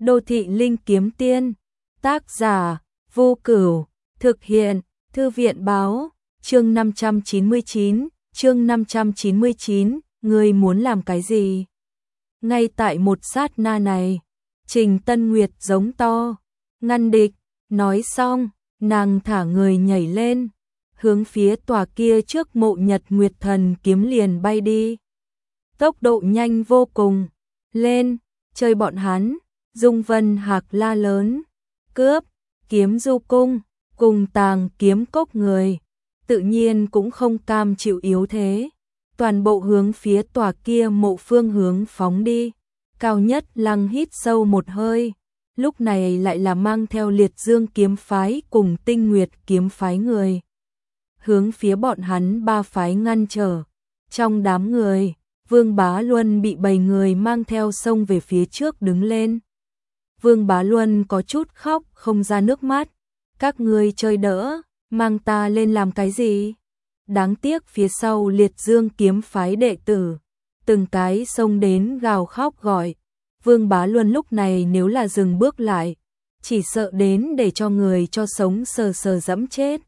Đô thị linh kiếm tiên, tác giả, Vô Cửu, thực hiện, Thư viện báo, chương 599, ngươi muốn làm cái gì? Ngay tại một sát na này, Trình Tân Nguyệt giống to, ngăn địch, nói xong, nàng thả người nhảy lên, hướng phía tòa kia trước mộ Nhật Nguyệt Thần kiếm liền bay đi. Tốc độ nhanh vô cùng, lên, chơi bọn hắn, Dung Vân Hạc la lớn, cướp, kiếm du cung, cùng tàng kiếm cốc người, tự nhiên cũng không cam chịu yếu thế, toàn bộ hướng phía tòa kia mộ phương hướng phóng đi. Cao Nhất Lăng hít sâu một hơi, lúc này lại là mang theo Liệt Dương kiếm phái cùng Tinh Nguyệt kiếm phái người, hướng phía bọn hắn ba phái ngăn trở. Trong đám người, Vương Bá Luân bị 7 người mang theo xông về phía trước đứng lên. Vương Bá Luân có chút khóc không ra nước mắt, các ngươi chơi đỡ, mang ta lên làm cái gì? Đáng tiếc phía sau Liệt Dương kiếm phái đệ tử, từng cái xông đến gào khóc gọi. Vương Bá Luân lúc này nếu là dừng bước lại, chỉ sợ đến để cho người cho sống sờ sờ dẫm chết.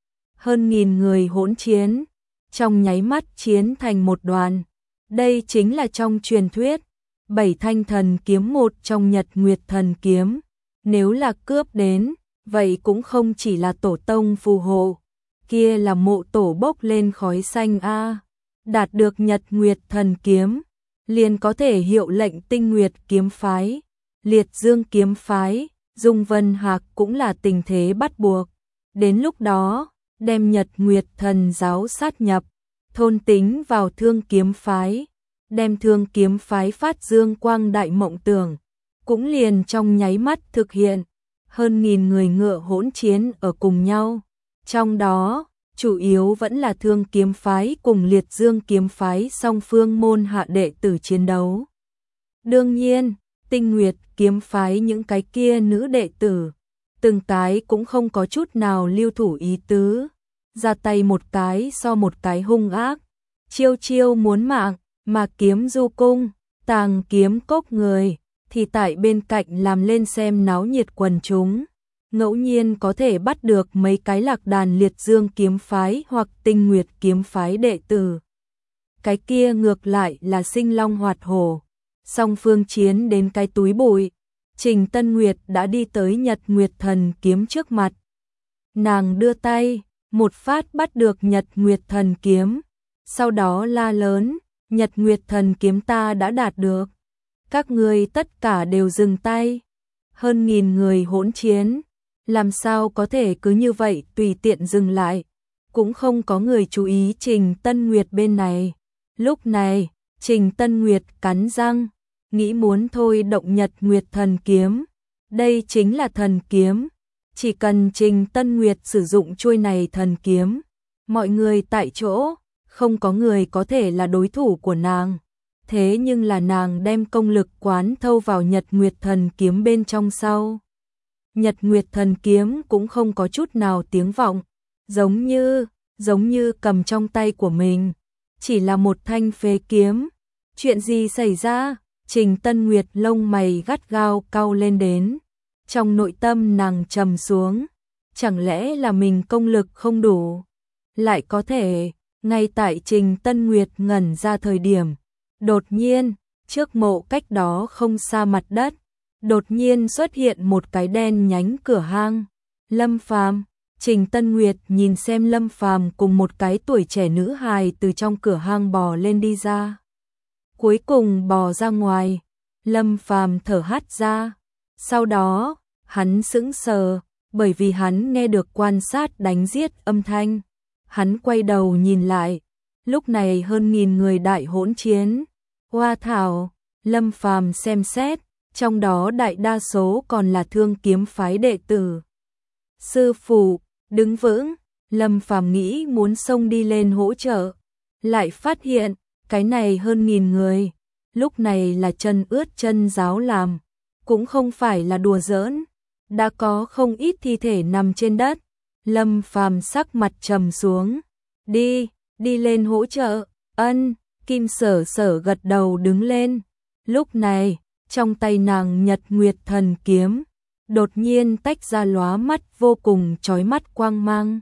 Hơn 1000 người hỗn chiến, trong nháy mắt chiến thành một đoàn. Đây chính là trong truyền thuyết, 7 thanh thần kiếm một trong Nhật Nguyệt Thần kiếm. Nếu là cướp đến, vậy cũng không chỉ là tổ tông phù hộ, kia là mộ tổ bốc lên khói xanh a. Đạt được Nhật Nguyệt Thần kiếm, liền có thể hiệu lệnh Tinh Nguyệt kiếm phái, Liệt Dương kiếm phái, Dung Vân Hạc cũng là tình thế bắt buộc. Đến lúc đó, đem Nhật Nguyệt Thần giáo sát nhập, thôn tính vào Thương kiếm phái, đem Thương kiếm phái phát dương quang đại mộng tưởng, cũng liền trong nháy mắt thực hiện. Hơn 1000 người ngựa hỗn chiến ở cùng nhau, trong đó chủ yếu vẫn là Thương kiếm phái cùng Liệt Dương kiếm phái song phương môn hạ đệ tử chiến đấu. Đương nhiên, Tinh Nguyệt kiếm phái những cái kia nữ đệ tử, từng cái cũng không có chút nào lưu thủ ý tứ, ra tay một cái so một cái hung ác, chiêu chiêu muốn mạng, mà kiếm du cung, tàng kiếm cốc người thì tại bên cạnh làm lên xem náo nhiệt quần chúng. Ngẫu nhiên có thể bắt được mấy cái lạc đàn Liệt Dương kiếm phái hoặc Tinh Nguyệt kiếm phái đệ tử. Cái kia ngược lại là sinh long hoạt hổ. Song phương chiến đến cái túi bụi, Trình Tân Nguyệt đã đi tới Nhật Nguyệt Thần kiếm trước mặt. Nàng đưa tay, một phát bắt được Nhật Nguyệt Thần kiếm, sau đó la lớn, Nhật Nguyệt Thần kiếm ta đã đạt được. Các ngươi tất cả đều dừng tay. Hơn 1000 người hỗn chiến, làm sao có thể cứ như vậy tùy tiện dừng lại. Cũng không có người chú ý Trình Tân Nguyệt bên này. Lúc này, Trình Tân Nguyệt cắn răng, nghĩ muốn thôi động Nhật Nguyệt Thần kiếm. Đây chính là thần kiếm. Chỉ cần Trình Tân Nguyệt sử dụng chuôi này thần kiếm, mọi người tại chỗ, không có người có thể là đối thủ của nàng. Thế nhưng là nàng đem công lực quán thâu vào Nhật Nguyệt Thần kiếm bên trong sau. Nhật Nguyệt Thần kiếm cũng không có chút nào tiếng vọng, giống như cầm trong tay của mình, chỉ là một thanh phế kiếm. Chuyện gì xảy ra? Trình Tân Nguyệt lông mày gắt gao cau lên đến. Trong nội tâm nàng trầm xuống, chẳng lẽ là mình công lực không đủ? Lại có thể, ngay tại Trình Tân Nguyệt ngẩn ra thời điểm, đột nhiên, trước mộ cách đó không xa mặt đất, đột nhiên xuất hiện một cái đen nhánh cửa hang. Lâm Phàm. Trình Tân Nguyệt nhìn xem Lâm Phàm cùng một cái tuổi trẻ nữ hài từ trong cửa hang bò lên đi ra. Cuối cùng bò ra ngoài, Lâm Phàm thở hắt ra. Sau đó, hắn sững sờ, bởi vì hắn nghe được quan sát đánh giết âm thanh. Hắn quay đầu nhìn lại, lúc này hơn 1000 người đại hỗn chiến. Hoa thảo, Lâm Phàm xem xét, trong đó đại đa số còn là Thương kiếm phái đệ tử. Sư phụ, đứng vững, Lâm Phàm nghĩ muốn xông đi lên hỗ trợ, lại phát hiện, cái này hơn 1000 người, lúc này là chân ướt chân ráo làm, cũng không phải là đùa giỡn, đã có không ít thi thể nằm trên đất. Lâm Phàm sắc mặt trầm xuống, đi lên hỗ trợ. Ân. Kim Sở Sở gật đầu đứng lên. Lúc này, trong tay nàng Nhật Nguyệt Thần Kiếm đột nhiên tách ra lóa mắt vô cùng chói mắt quang mang.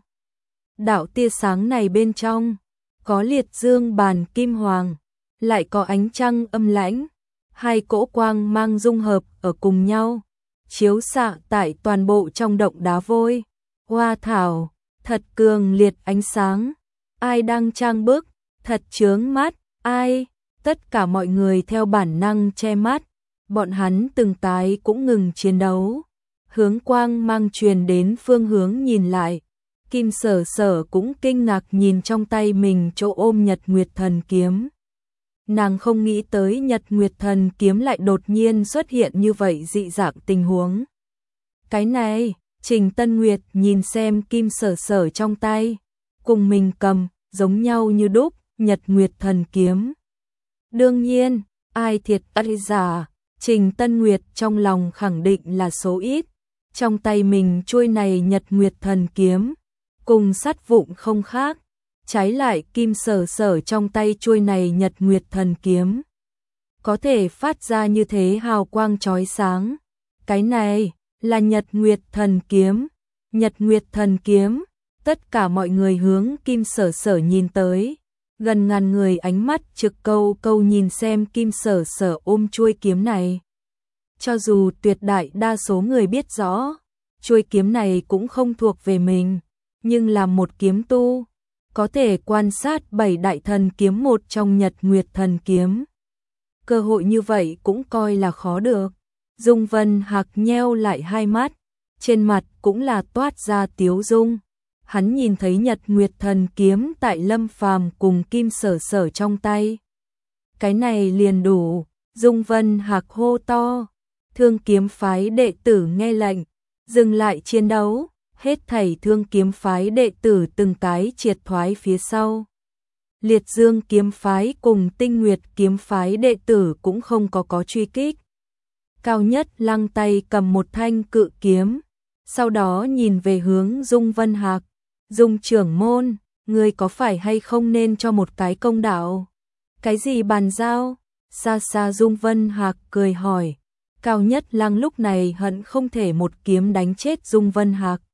Đạo tia sáng này bên trong có liệt dương bàn kim hoàng, lại có ánh trăng âm lãnh, hai cỗ quang mang dung hợp ở cùng nhau, chiếu xạ tại toàn bộ trong động đá vôi. Hoa thảo, thật cường liệt ánh sáng, ai đang trang bức, thật chướng mắt, ai, tất cả mọi người theo bản năng che mắt, bọn hắn từng cái cũng ngừng chiến đấu, hướng quang mang truyền đến phương hướng nhìn lại. Kim Sở Sở cũng kinh ngạc nhìn trong tay mình chỗ ôm Nhật Nguyệt Thần Kiếm. Nàng không nghĩ tới Nhật Nguyệt Thần Kiếm lại đột nhiên xuất hiện như vậy dị dạng tình huống. Cái này, Trình Tân Nguyệt nhìn xem Kim Sở Sở trong tay, cùng mình cầm, giống nhau như đúc, Nhật Nguyệt Thần Kiếm. Đương nhiên, ai thiệt ai giả, Trình Tân Nguyệt trong lòng khẳng định là số ít. Trong tay mình chuôi này Nhật Nguyệt Thần Kiếm, cùng sắt vụn không khác, trái lại Kim Sở Sở trong tay chuôi này Nhật Nguyệt Thần Kiếm có thể phát ra như thế hào quang chói sáng. Cái này là Nhật Nguyệt Thần Kiếm. Nhật Nguyệt Thần Kiếm, tất cả mọi người hướng Kim Sở Sở nhìn tới, gần ngàn người ánh mắt trực câu câu nhìn xem Kim Sở Sở ôm chuôi kiếm này. Cho dù tuyệt đại đa số người biết rõ, chuôi kiếm này cũng không thuộc về mình, nhưng là một kiếm tu, có thể quan sát 7 đại thần kiếm một trong Nhật Nguyệt Thần Kiếm. Cơ hội như vậy cũng coi là khó được. Dung Vân Hạc nheo lại hai mắt, trên mặt cũng là toát ra tiếu dung. Hắn nhìn thấy Nhật Nguyệt Thần Kiếm tại Lâm Phàm cùng Kim Sở Sở trong tay. Cái này liền đủ, Dung Vân Hạc hô to. Thương kiếm phái đệ tử nghe lệnh, dừng lại chiến đấu, hết thảy thương kiếm phái đệ tử từng cái triệt thoái phía sau. Liệt Dương kiếm phái cùng Tinh Nguyệt kiếm phái đệ tử cũng không có truy kích. Cao Nhất Lăng tay cầm một thanh cự kiếm, sau đó nhìn về hướng Dung Vân Hạc. Dung trưởng môn, ngươi có phải hay không nên cho một cái công đạo? Cái gì bàn giao? Xa xa Dung Vân Hạc cười hỏi. Cao Nhất Lăng lúc này hận không thể một kiếm đánh chết Dung Vân Hạc.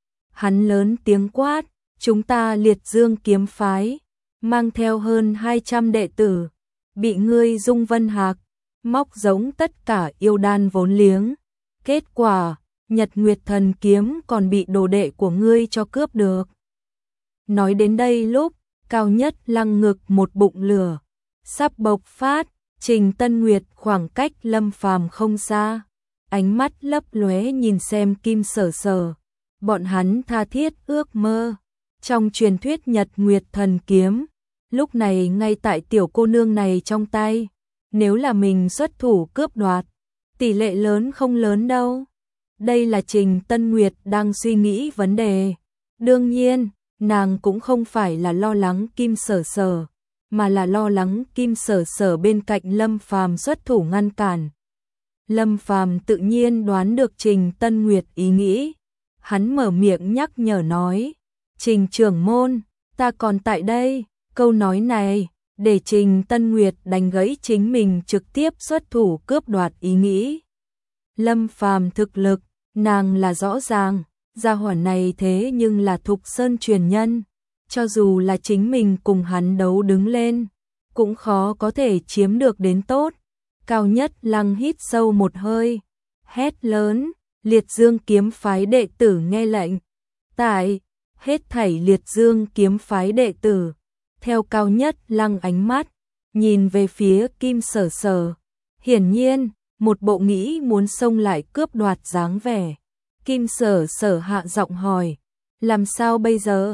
Hắn lớn tiếng quát, chúng ta Liệt Dương kiếm phái, mang theo hơn 200 đệ tử, bị ngươi Dung Vân Hạc móc giống tất cả yêu đan vốn liếng. Kết quả, Nhật Nguyệt Thần Kiếm còn bị đồ đệ của ngươi cho cướp được. Nói đến đây lúc, Cao Nhất Lăng ngực một bụng lửa, sắp bộc phát. Trình Tân Nguyệt khoảng cách Lâm Phàm không xa, ánh mắt lấp lóe nhìn xem Kim Sở Sở. Bọn hắn tha thiết ước mơ. Trong truyền thuyết Nhật Nguyệt Thần Kiếm, lúc này ngay tại tiểu cô nương này trong tay. Nếu là mình xuất thủ cướp đoạt, tỷ lệ lớn không lớn đâu. Đây là Trình Tân Nguyệt đang suy nghĩ vấn đề. Đương nhiên, nàng cũng không phải là lo lắng Kim Sở Sở, mà là lo lắng Kim Sở Sở bên cạnh Lâm Phàm xuất thủ ngăn cản. Lâm Phàm tự nhiên đoán được Trình Tân Nguyệt ý nghĩ. Hắn mở miệng nhắc nhở nói, Trình trưởng môn, ta còn tại đây. Câu nói này, để Trình Tân Nguyệt đánh gãy chính mình trực tiếp xuất thủ cướp đoạt ý nghĩ. Lâm Phàm thực lực, nàng là rõ ràng, gia hỏa này thế nhưng là Thục Sơn truyền nhân. Cho dù là chính mình cùng hắn đấu đứng lên, cũng khó có thể chiếm được đến tốt. Cao Nhất Lăng hít sâu một hơi, hét lớn, Liệt Dương kiếm phái đệ tử nghe lệnh. Tại, hết thảy Liệt Dương kiếm phái đệ tử, theo Cao Nhất Lăng ánh mắt, nhìn về phía Kim Sở Sở. Hiển nhiên, một bộ nghĩ muốn xông lại cướp đoạt dáng vẻ. Kim Sở Sở hạ giọng hỏi, làm sao bây giờ?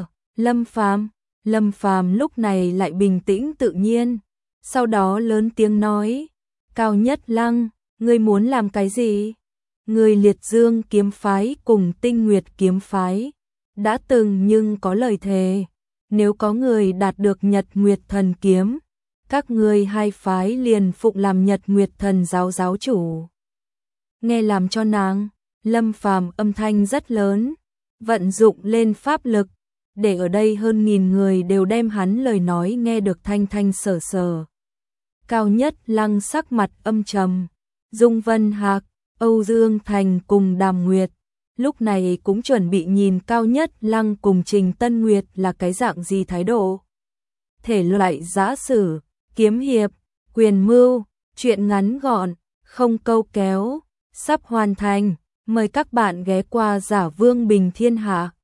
Lâm Phàm lúc này lại bình tĩnh tự nhiên, sau đó lớn tiếng nói, Cao Nhất Lăng, ngươi muốn làm cái gì? Người Liệt Dương kiếm phái cùng Tinh Nguyệt kiếm phái đã từng nhưng có lời thề, nếu có người đạt được Nhật Nguyệt Thần Kiếm, các ngươi hai phái liền phụng làm Nhật Nguyệt Thần giáo giáo chủ. Nghe làm cho nàng, Lâm Phàm âm thanh rất lớn, vận dụng lên pháp lực, để ở đây hơn 1000 người đều đem hắn lời nói nghe được thanh thanh sở sở. Cao Nhất Lăng sắc mặt âm trầm, Dung Vân Hạc, Âu Dương Thành cùng Đàm Nguyệt, lúc này cũng chuẩn bị nhìn Cao Nhất Lăng cùng Trình Tân Nguyệt là cái dạng gì thái độ. Thể loại giã sử, kiếm hiệp, quyền mưu, truyện ngắn gọn, không câu kéo, sắp hoàn thành, mời các bạn ghé qua Giả Vương Bình Thiên Hạ.